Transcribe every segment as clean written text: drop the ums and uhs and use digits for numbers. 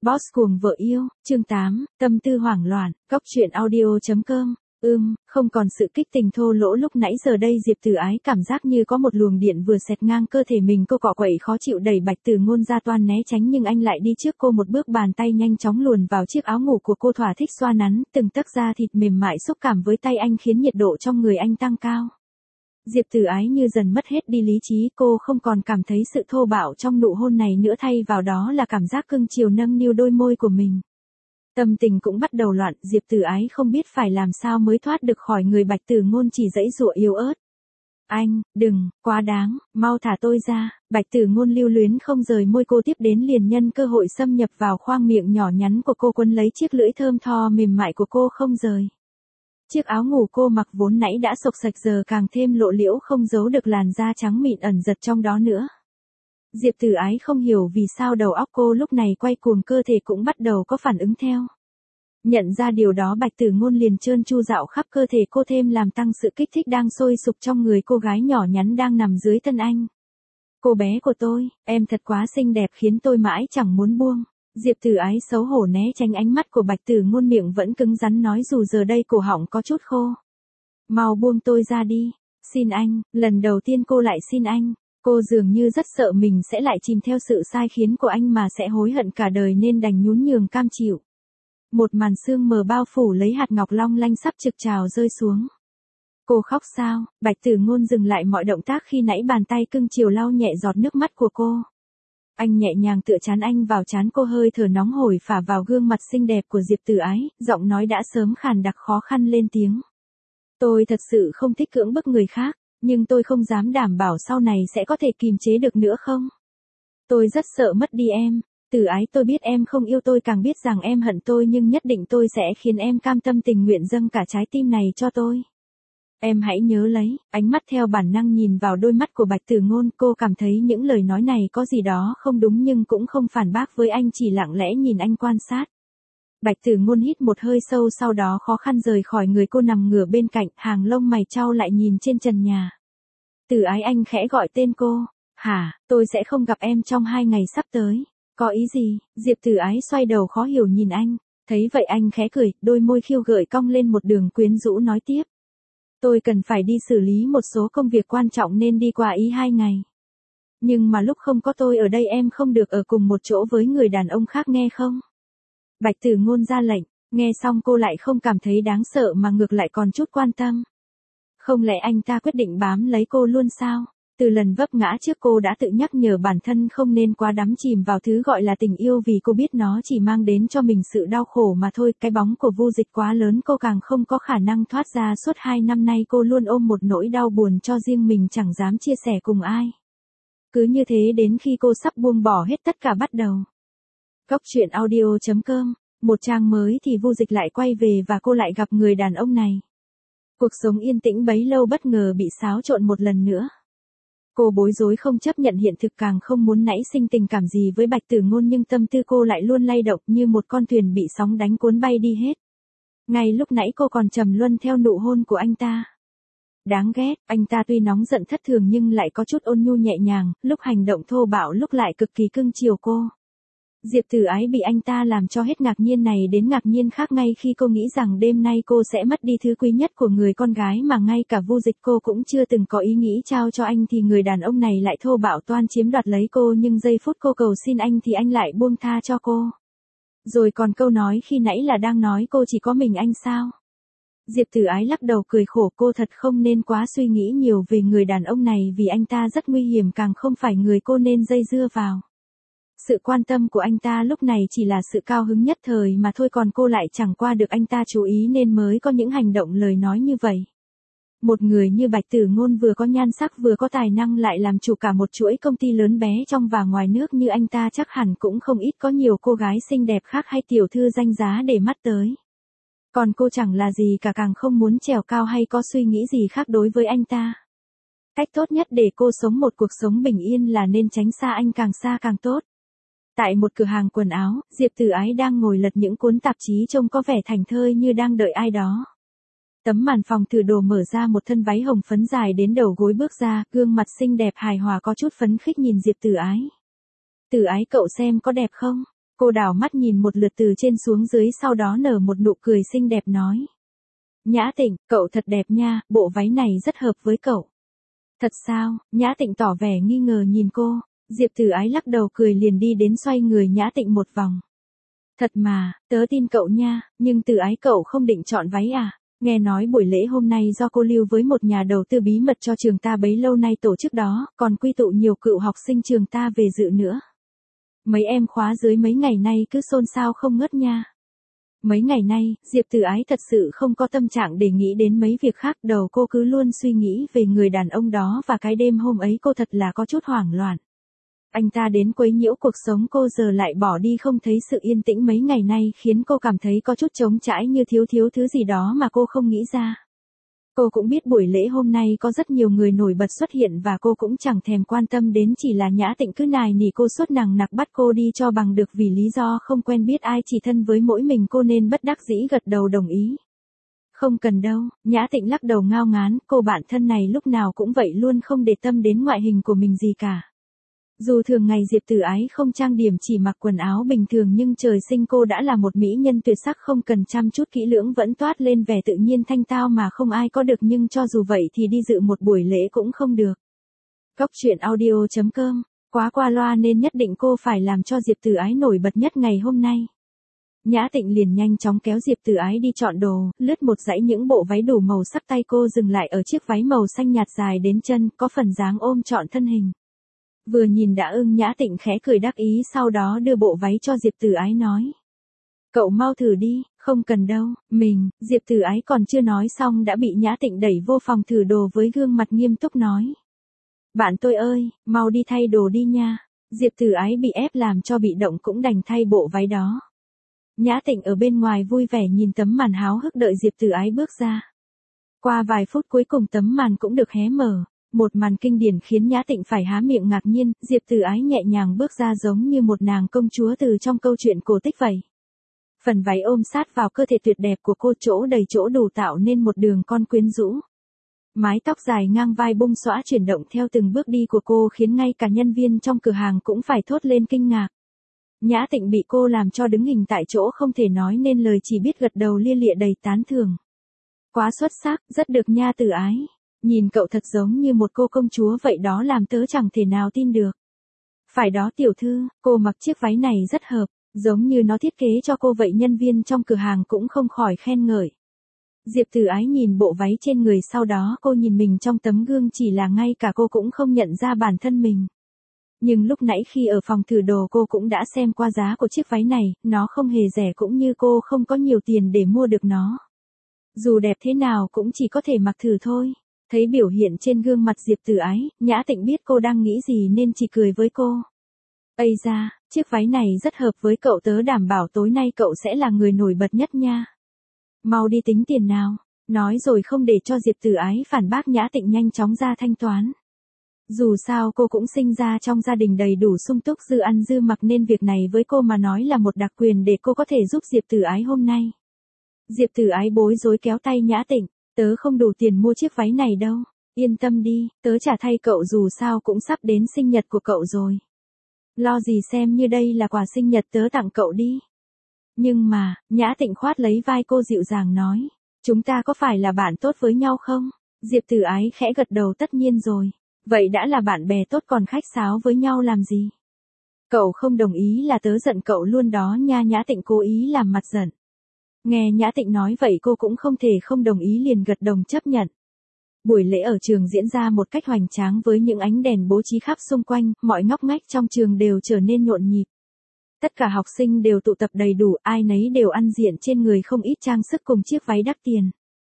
Boss cuồng vợ yêu, chương 8, tâm tư hoảng loạn, Cóc truyện audio.com. Không còn sự kích tình thô lỗ lúc nãy giờ đây Diệp Tử Ái cảm giác như có một luồng điện vừa xẹt ngang cơ thể mình, cô cọ quậy khó chịu đẩy Bạch Tử Ngôn ra toan né tránh, nhưng anh lại đi trước cô một bước, bàn tay nhanh chóng luồn vào chiếc áo ngủ của cô, thỏa thích xoa nắn từng tấc da thịt mềm mại xúc cảm với tay anh, khiến nhiệt độ trong người anh tăng cao. Diệp Tử Ái như dần mất hết đi lý trí, cô không còn cảm thấy sự thô bạo trong nụ hôn này nữa, thay vào đó là cảm giác cưng chiều nâng niu đôi môi của mình. Tâm tình cũng bắt đầu loạn, Diệp Tử Ái không biết phải làm sao mới thoát được khỏi người Bạch Tử Ngôn, chỉ giãy giụa yếu ớt. Anh, đừng, quá đáng, mau thả tôi ra. Bạch Tử Ngôn lưu luyến không rời môi cô, tiếp đến liền nhân cơ hội xâm nhập vào khoang miệng nhỏ nhắn của cô, quấn lấy chiếc lưỡi thơm tho mềm mại của cô không rời. Chiếc áo ngủ cô mặc vốn nãy đã xộc xạch giờ càng thêm lộ liễu, không giấu được làn da trắng mịn ẩn giật trong đó nữa. Diệp Tử Ái không hiểu vì sao đầu óc cô lúc này quay cuồng, cơ thể cũng bắt đầu có phản ứng theo. Nhận ra điều đó, Bạch Tử Ngôn liền trơn tru dạo khắp cơ thể cô, thêm làm tăng sự kích thích đang sôi sục trong người cô gái nhỏ nhắn đang nằm dưới thân anh. Cô bé của tôi, em thật quá xinh đẹp, khiến tôi mãi chẳng muốn buông. Diệp Tử Ái xấu hổ né tránh ánh mắt của Bạch Tử Ngôn, miệng vẫn cứng rắn nói dù giờ đây cổ họng có chút khô. Mau buông tôi ra đi. Xin anh, lần đầu tiên cô lại xin anh. Cô dường như rất sợ mình sẽ lại chìm theo sự sai khiến của anh mà sẽ hối hận cả đời, nên đành nhún nhường cam chịu. Một màn sương mờ bao phủ lấy hạt ngọc long lanh sắp trực trào rơi xuống. Cô khóc sao? Bạch Tử Ngôn dừng lại mọi động tác khi nãy, bàn tay cưng chiều lau nhẹ giọt nước mắt của cô. Anh nhẹ nhàng tựa trán anh vào trán cô, hơi thở nóng hổi phả vào gương mặt xinh đẹp của Diệp Tử Ái, giọng nói đã sớm khàn đặc khó khăn lên tiếng. Tôi thật sự không thích cưỡng bức người khác, nhưng tôi không dám đảm bảo sau này sẽ có thể kìm chế được nữa không? Tôi rất sợ mất đi em. Tử Ái, tôi biết em không yêu tôi, càng biết rằng em hận tôi, nhưng nhất định tôi sẽ khiến em cam tâm tình nguyện dâng cả trái tim này cho tôi. Em hãy nhớ lấy. Ánh mắt theo bản năng nhìn vào đôi mắt của Bạch Tử Ngôn, cô cảm thấy những lời nói này có gì đó không đúng, nhưng cũng không phản bác với anh, chỉ lặng lẽ nhìn anh quan sát. Bạch Tử Ngôn hít một hơi sâu, sau đó khó khăn rời khỏi người cô, nằm ngửa bên cạnh, hàng lông mày chau lại nhìn trên trần nhà. Tử Ái, anh khẽ gọi tên cô. Hả? Tôi sẽ không gặp em trong 2 ngày sắp tới. Có ý gì? Diệp Tử Ái xoay đầu khó hiểu nhìn anh. Thấy vậy anh khẽ cười, đôi môi khiêu gợi cong lên một đường quyến rũ nói tiếp. Tôi cần phải đi xử lý một số công việc quan trọng nên đi qua Ý 2 ngày. Nhưng mà lúc không có tôi ở đây, em không được ở cùng một chỗ với người đàn ông khác, nghe không? Bạch Tử Ngôn ra lệnh. Nghe xong cô lại không cảm thấy đáng sợ mà ngược lại còn chút quan tâm. Không lẽ anh ta quyết định bám lấy cô luôn sao? Từ lần vấp ngã trước, cô đã tự nhắc nhở bản thân không nên quá đắm chìm vào thứ gọi là tình yêu, vì cô biết nó chỉ mang đến cho mình sự đau khổ mà thôi. Cái bóng của Vu Dịch quá lớn, cô càng không có khả năng thoát ra. Suốt 2 năm nay cô luôn ôm một nỗi đau buồn cho riêng mình, chẳng dám chia sẻ cùng ai. Cứ như thế đến khi cô sắp buông bỏ hết tất cả bắt đầu. Cóc truyện audio.com. Một trang mới thì Vu Dịch lại quay về và cô lại gặp người đàn ông này. Cuộc sống yên tĩnh bấy lâu bất ngờ bị xáo trộn một lần nữa. Cô bối rối, không chấp nhận hiện thực, càng không muốn nảy sinh tình cảm gì với Bạch Tử Ngôn, nhưng tâm tư cô lại luôn lay động như một con thuyền bị sóng đánh cuốn bay đi hết. Ngay lúc nãy cô còn trầm luân theo nụ hôn của anh ta. Đáng ghét, anh ta tuy nóng giận thất thường nhưng lại có chút ôn nhu nhẹ nhàng, lúc hành động thô bạo lúc lại cực kỳ cưng chiều cô. Diệp Tử Ái bị anh ta làm cho hết ngạc nhiên này đến ngạc nhiên khác, ngay khi cô nghĩ rằng đêm nay cô sẽ mất đi thứ quý nhất của người con gái mà ngay cả Vu Dịch cô cũng chưa từng có ý nghĩ trao cho anh, thì người đàn ông này lại thô bạo toan chiếm đoạt lấy cô, nhưng giây phút cô cầu xin anh thì anh lại buông tha cho cô. Rồi còn câu nói khi nãy là đang nói cô chỉ có mình anh sao? Diệp Tử Ái lắc đầu cười khổ, cô thật không nên quá suy nghĩ nhiều về người đàn ông này, vì anh ta rất nguy hiểm, càng không phải người cô nên dây dưa vào. Sự quan tâm của anh ta lúc này chỉ là sự cao hứng nhất thời mà thôi, còn cô lại chẳng qua được anh ta chú ý nên mới có những hành động lời nói như vậy. Một người như Bạch Tử Ngôn vừa có nhan sắc vừa có tài năng, lại làm chủ cả một chuỗi công ty lớn bé trong và ngoài nước như anh ta, chắc hẳn cũng không ít có nhiều cô gái xinh đẹp khác hay tiểu thư danh giá để mắt tới. Còn cô chẳng là gì cả, càng không muốn trèo cao hay có suy nghĩ gì khác đối với anh ta. Cách tốt nhất để cô sống một cuộc sống bình yên là nên tránh xa anh, càng xa càng tốt. Tại một cửa hàng quần áo, Diệp Tử Ái đang ngồi lật những cuốn tạp chí trông có vẻ thảnh thơi như đang đợi ai đó. Tấm màn phòng thử đồ mở ra, một thân váy hồng phấn dài đến đầu gối bước ra, gương mặt xinh đẹp hài hòa có chút phấn khích nhìn Diệp Tử Ái. Tử Ái, cậu xem có đẹp không? Cô đảo mắt nhìn một lượt từ trên xuống dưới sau đó nở một nụ cười xinh đẹp nói. Nhã Tịnh, cậu thật đẹp nha, bộ váy này rất hợp với cậu. Thật sao? Nhã Tịnh tỏ vẻ nghi ngờ nhìn cô. Diệp Tử Ái lắc đầu cười liền đi đến xoay người Nhã Tịnh một vòng. Thật mà, tớ tin cậu nha, nhưng Tử Ái cậu không định chọn váy à? Nghe nói buổi lễ hôm nay do cô lưu với một nhà đầu tư bí mật cho trường ta bấy lâu nay tổ chức đó, còn quy tụ nhiều cựu học sinh trường ta về dự nữa. Mấy em khóa dưới mấy ngày nay cứ xôn xao không ngớt nha. Mấy ngày nay, Diệp Tử Ái thật sự không có tâm trạng để nghĩ đến mấy việc khác, đầu cô cứ luôn suy nghĩ về người đàn ông đó và cái đêm hôm ấy cô thật là có chút hoảng loạn. Anh ta đến quấy nhiễu cuộc sống cô giờ lại bỏ đi không thấy sự yên tĩnh mấy ngày nay khiến cô cảm thấy có chút trống trải như thiếu thứ gì đó mà cô không nghĩ ra. Cô cũng biết buổi lễ hôm nay có rất nhiều người nổi bật xuất hiện và cô cũng chẳng thèm quan tâm đến, chỉ là Nhã Tịnh cứ nài nỉ cô suốt nằng nặc bắt cô đi cho bằng được vì lý do không quen biết ai chỉ thân với mỗi mình cô nên bất đắc dĩ gật đầu đồng ý. Không cần đâu, Nhã Tịnh lắc đầu ngao ngán, cô bạn thân này lúc nào cũng vậy luôn không để tâm đến ngoại hình của mình gì cả. Dù thường ngày Diệp Tử Ái không trang điểm chỉ mặc quần áo bình thường nhưng trời sinh cô đã là một mỹ nhân tuyệt sắc không cần chăm chút kỹ lưỡng vẫn toát lên vẻ tự nhiên thanh tao mà không ai có được, nhưng cho dù vậy thì đi dự một buổi lễ cũng không được. Góc truyện audio.com, quá qua loa nên nhất định cô phải làm cho Diệp Tử Ái nổi bật nhất ngày hôm nay. Nhã Tịnh liền nhanh chóng kéo Diệp Tử Ái đi chọn đồ, lướt một dãy những bộ váy đủ màu sắc, tay cô dừng lại ở chiếc váy màu xanh nhạt dài đến chân, có phần dáng ôm trọn thân hình. Vừa nhìn đã ưng, Nhã Tịnh khẽ cười đắc ý sau đó đưa bộ váy cho Diệp Tử Ái nói. Cậu mau thử đi, không cần đâu, Diệp Tử Ái còn chưa nói xong đã bị Nhã Tịnh đẩy vô phòng thử đồ với gương mặt nghiêm túc nói. Bạn tôi ơi, mau đi thay đồ đi nha. Diệp Tử Ái bị ép làm cho bị động cũng đành thay bộ váy đó. Nhã Tịnh ở bên ngoài vui vẻ nhìn tấm màn háo hức đợi Diệp Tử Ái bước ra. Qua vài phút cuối cùng tấm màn cũng được hé mở. Một màn kinh điển khiến Nhã Tịnh phải há miệng ngạc nhiên, Diệp Tử Ái nhẹ nhàng bước ra giống như một nàng công chúa từ trong câu chuyện cổ tích vậy. Phần váy ôm sát vào cơ thể tuyệt đẹp của cô, chỗ đầy chỗ đủ tạo nên một đường con quyến rũ. Mái tóc dài ngang vai bung xõa chuyển động theo từng bước đi của cô khiến ngay cả nhân viên trong cửa hàng cũng phải thốt lên kinh ngạc. Nhã Tịnh bị cô làm cho đứng hình tại chỗ không thể nói nên lời, chỉ biết gật đầu lia lịa đầy tán thưởng. Quá xuất sắc, rất được nha Tử Ái. Nhìn cậu thật giống như một cô công chúa vậy đó, làm tớ chẳng thể nào tin được. Phải đó tiểu thư, cô mặc chiếc váy này rất hợp, giống như nó thiết kế cho cô vậy, nhân viên trong cửa hàng cũng không khỏi khen ngợi. Diệp Tử Ái nhìn bộ váy trên người sau đó cô nhìn mình trong tấm gương, chỉ là ngay cả cô cũng không nhận ra bản thân mình. Nhưng lúc nãy khi ở phòng thử đồ cô cũng đã xem qua giá của chiếc váy này, nó không hề rẻ cũng như cô không có nhiều tiền để mua được nó. Dù đẹp thế nào cũng chỉ có thể mặc thử thôi. Thấy biểu hiện trên gương mặt Diệp Tử Ái, Nhã Tịnh biết cô đang nghĩ gì nên chỉ cười với cô. Ây da, chiếc váy này rất hợp với cậu, tớ đảm bảo tối nay cậu sẽ là người nổi bật nhất nha. Mau đi tính tiền nào. Nói rồi không để cho Diệp Tử Ái phản bác, Nhã Tịnh nhanh chóng ra thanh toán. Dù sao cô cũng sinh ra trong gia đình đầy đủ sung túc dư ăn dư mặc nên việc này với cô mà nói là một đặc quyền để cô có thể giúp Diệp Tử Ái hôm nay. Diệp Tử Ái bối rối kéo tay Nhã Tịnh. Tớ không đủ tiền mua chiếc váy này đâu. Yên tâm đi, tớ trả thay cậu, dù sao cũng sắp đến sinh nhật của cậu rồi. Lo gì, xem như đây là quà sinh nhật tớ tặng cậu đi. Nhưng mà, Nhã Tịnh khoát lấy vai cô dịu dàng nói. Chúng ta có phải là bạn tốt với nhau không? Diệp Tử Ái khẽ gật đầu, tất nhiên rồi. Vậy đã là bạn bè tốt còn khách sáo với nhau làm gì? Cậu không đồng ý là tớ giận cậu luôn đó nha. Nhã Tịnh cố ý làm mặt giận. Nghe Nhã Tịnh nói vậy cô cũng không thể không đồng ý, liền gật đầu chấp nhận. Buổi lễ ở trường diễn ra một cách hoành tráng với những ánh đèn bố trí khắp xung quanh, mọi ngóc ngách trong trường đều trở nên nhộn nhịp. Tất cả học sinh đều tụ tập đầy đủ, ai nấy đều ăn diện trên người không ít trang sức cùng chiếc váy đắt tiền.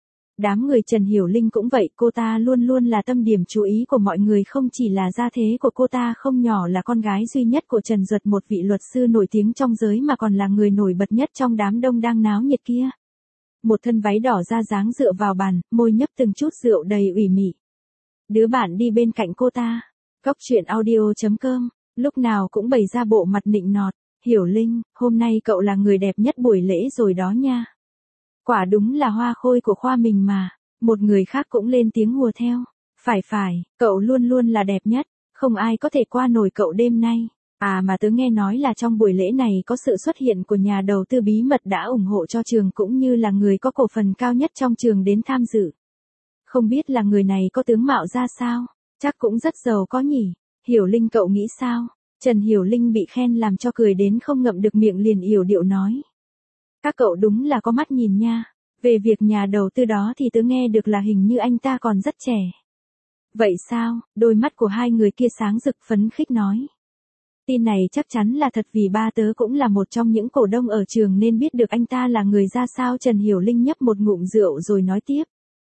Đám người Trần Hiểu Linh cũng vậy, cô ta luôn luôn là tâm điểm chú ý của mọi người, không chỉ là gia thế của cô ta không nhỏ là con gái duy nhất của Trần Duật, một vị luật sư nổi tiếng trong giới, mà còn là người nổi bật nhất trong đám đông đang náo nhiệt kia. Một thân váy đỏ da dáng dựa vào bàn, môi nhấp từng chút rượu đầy ủy mị. Đứa bạn đi bên cạnh cô ta, Góc truyện audio.com, lúc nào cũng bày ra bộ mặt nịnh nọt. Hiểu Linh, hôm nay cậu là người đẹp nhất buổi lễ rồi đó nha. Quả đúng là hoa khôi của khoa mình mà. Một người khác cũng lên tiếng hùa theo. Phải, cậu luôn luôn là đẹp nhất, không ai có thể qua nổi cậu đêm nay. À mà tớ nghe nói là trong buổi lễ này có sự xuất hiện của nhà đầu tư bí mật đã ủng hộ cho trường cũng như là người có cổ phần cao nhất trong trường đến tham dự. Không biết là người này có tướng mạo ra sao, chắc cũng rất giàu có nhỉ. Hiểu Linh cậu nghĩ sao? Trần Hiểu Linh bị khen làm cho cười đến không ngậm được miệng liền yểu điệu nói. Các cậu đúng là có mắt nhìn nha. Về việc nhà đầu tư đó thì tớ nghe được là hình như anh ta còn rất trẻ. Vậy sao? Đôi mắt của hai người kia sáng rực phấn khích nói. Tin này chắc chắn là thật vì ba tớ cũng là một trong những cổ đông ở trường nên biết được anh ta là người ra sao. Trần Hiểu Linh nhấp một ngụm rượu rồi nói tiếp.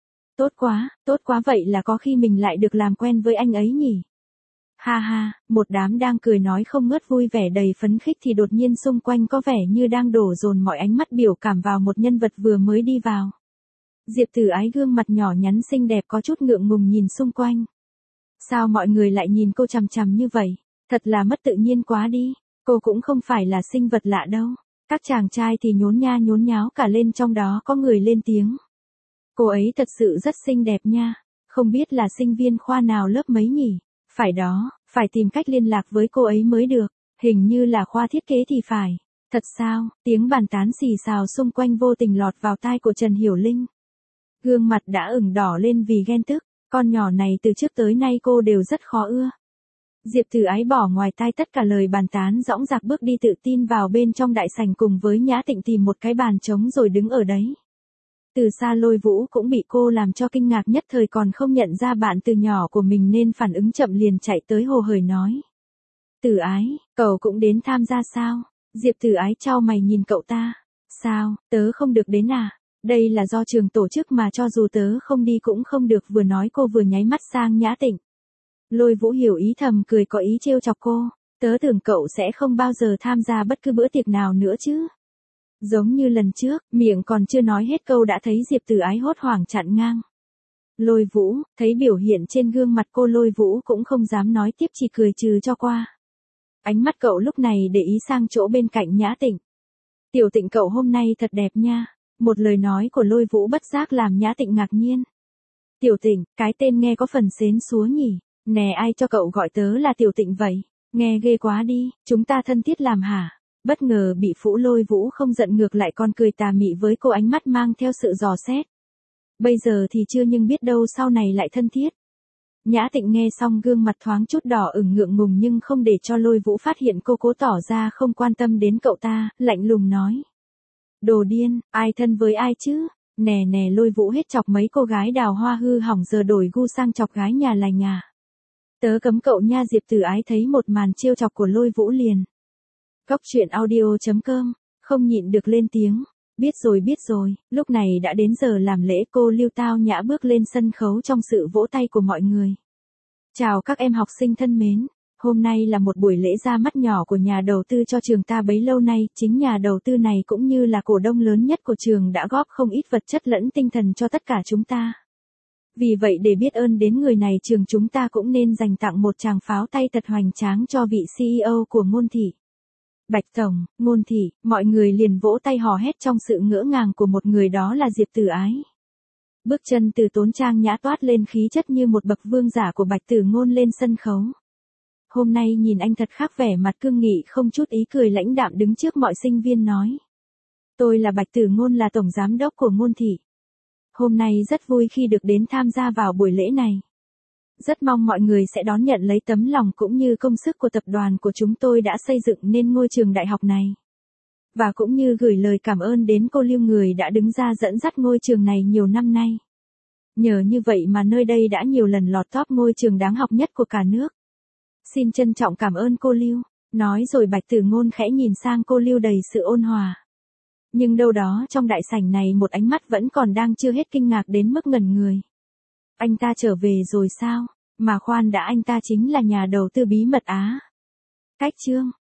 Tốt quá vậy là có khi mình lại được làm quen với anh ấy nhỉ. Ha ha, một đám đang cười nói không ngớt vui vẻ đầy phấn khích thì đột nhiên xung quanh có vẻ như đang đổ dồn mọi ánh mắt biểu cảm vào một nhân vật vừa mới đi vào. Diệp Tử Ái gương mặt nhỏ nhắn xinh đẹp có chút ngượng ngùng nhìn xung quanh. Sao mọi người lại nhìn cô chằm chằm như vậy? Thật là mất tự nhiên quá đi, cô cũng không phải là sinh vật lạ đâu. Các chàng trai thì nhốn nha nhốn nháo cả lên trong đó có người lên tiếng. Cô ấy thật sự rất xinh đẹp nha, không biết là sinh viên khoa nào lớp mấy nhỉ? Phải đó, phải tìm cách liên lạc với cô ấy mới được, hình như là khoa thiết kế thì phải. Thật sao? Tiếng bàn tán xì xào xung quanh vô tình lọt vào tai của Trần Hiểu Linh. Gương mặt đã ửng đỏ lên vì ghen tức, con nhỏ này từ trước tới nay cô đều rất khó ưa. Diệp Tử Ái bỏ ngoài tai tất cả lời bàn tán dõng dạc bước đi tự tin vào bên trong đại sảnh cùng với Nhã Tịnh tìm một cái bàn trống rồi đứng ở đấy. Từ xa Lôi Vũ cũng bị cô làm cho kinh ngạc nhất thời còn không nhận ra bạn từ nhỏ của mình nên phản ứng chậm liền chạy tới hồ hởi nói. Tử Ái, cậu cũng đến tham gia sao? Diệp Tử Ái chau mày nhìn cậu ta. Sao, tớ không được đến à? Đây là do trường tổ chức mà cho dù tớ không đi cũng không được vừa nói cô vừa nháy mắt sang Nhã Tịnh. Lôi Vũ hiểu ý thầm cười có ý trêu chọc cô. Tớ tưởng cậu sẽ không bao giờ tham gia bất cứ bữa tiệc nào nữa chứ. Giống như lần trước, miệng còn chưa nói hết câu đã thấy Diệp Tử Ái hốt hoảng chặn ngang. Lôi Vũ, thấy biểu hiện trên gương mặt cô Lôi Vũ cũng không dám nói tiếp chỉ cười trừ cho qua. Ánh mắt cậu lúc này để ý sang chỗ bên cạnh Nhã Tịnh. Tiểu Tịnh cậu hôm nay thật đẹp nha. Một lời nói của Lôi Vũ bất giác làm Nhã Tịnh ngạc nhiên. Tiểu Tịnh, cái tên nghe có phần xến xúa nhỉ. Nè ai cho cậu gọi tớ là Tiểu Tịnh vậy? Nghe ghê quá đi, chúng ta thân thiết làm hả? Bất ngờ bị Phũ Lôi Vũ không giận ngược lại còn cười tà mị với cô ánh mắt mang theo sự dò xét. Bây giờ thì chưa nhưng biết đâu sau này lại thân thiết. Nhã Tịnh nghe xong gương mặt thoáng chút đỏ ửng ngượng ngùng nhưng không để cho Lôi Vũ phát hiện cô cố tỏ ra không quan tâm đến cậu ta, lạnh lùng nói. Đồ điên, ai thân với ai chứ? Nè nè Lôi Vũ hết chọc mấy cô gái đào hoa hư hỏng giờ đổi gu sang chọc gái nhà lành à. Tớ cấm cậu nha. Diệp Tử Ái thấy một màn trêu chọc của Lôi Vũ liền. Góc truyện audio.com, không nhịn được lên tiếng. Biết rồi, lúc này đã đến giờ làm lễ. Cô Lưu tao nhã bước lên sân khấu trong sự vỗ tay của mọi người. Chào các em học sinh thân mến, hôm nay là một buổi lễ ra mắt nhỏ của nhà đầu tư cho trường ta bấy lâu nay. Chính nhà đầu tư này cũng như là cổ đông lớn nhất của trường đã góp không ít vật chất lẫn tinh thần cho tất cả chúng ta. Vì vậy để biết ơn đến người này trường chúng ta cũng nên dành tặng một tràng pháo tay thật hoành tráng cho vị CEO của Ngôn Thị. Bạch Tổng, Ngôn Thị, mọi người liền vỗ tay hò hét trong sự ngỡ ngàng của một người đó là Diệp Tử Ái. Bước chân từ tốn trang nhã toát lên khí chất như một bậc vương giả của Bạch Tử Ngôn lên sân khấu. Hôm nay nhìn anh thật khác vẻ mặt cương nghị không chút ý cười lãnh đạm đứng trước mọi sinh viên nói. Tôi là Bạch Tử Ngôn là Tổng Giám đốc của Ngôn Thị. Hôm nay rất vui khi được đến tham gia vào buổi lễ này. Rất mong mọi người sẽ đón nhận lấy tấm lòng cũng như công sức của tập đoàn của chúng tôi đã xây dựng nên ngôi trường đại học này. Và cũng như gửi lời cảm ơn đến cô Lưu người đã đứng ra dẫn dắt ngôi trường này nhiều năm nay. Nhờ như vậy mà nơi đây đã nhiều lần lọt top ngôi trường đáng học nhất của cả nước. Xin trân trọng cảm ơn cô Lưu. Nói rồi Bạch Tử Ngôn khẽ nhìn sang cô Lưu đầy sự ôn hòa. Nhưng đâu đó trong đại sảnh này một ánh mắt vẫn còn đang chưa hết kinh ngạc đến mức ngẩn người. Anh ta trở về rồi sao? Mà khoan đã, anh ta chính là nhà đầu tư bí mật á. Cách chương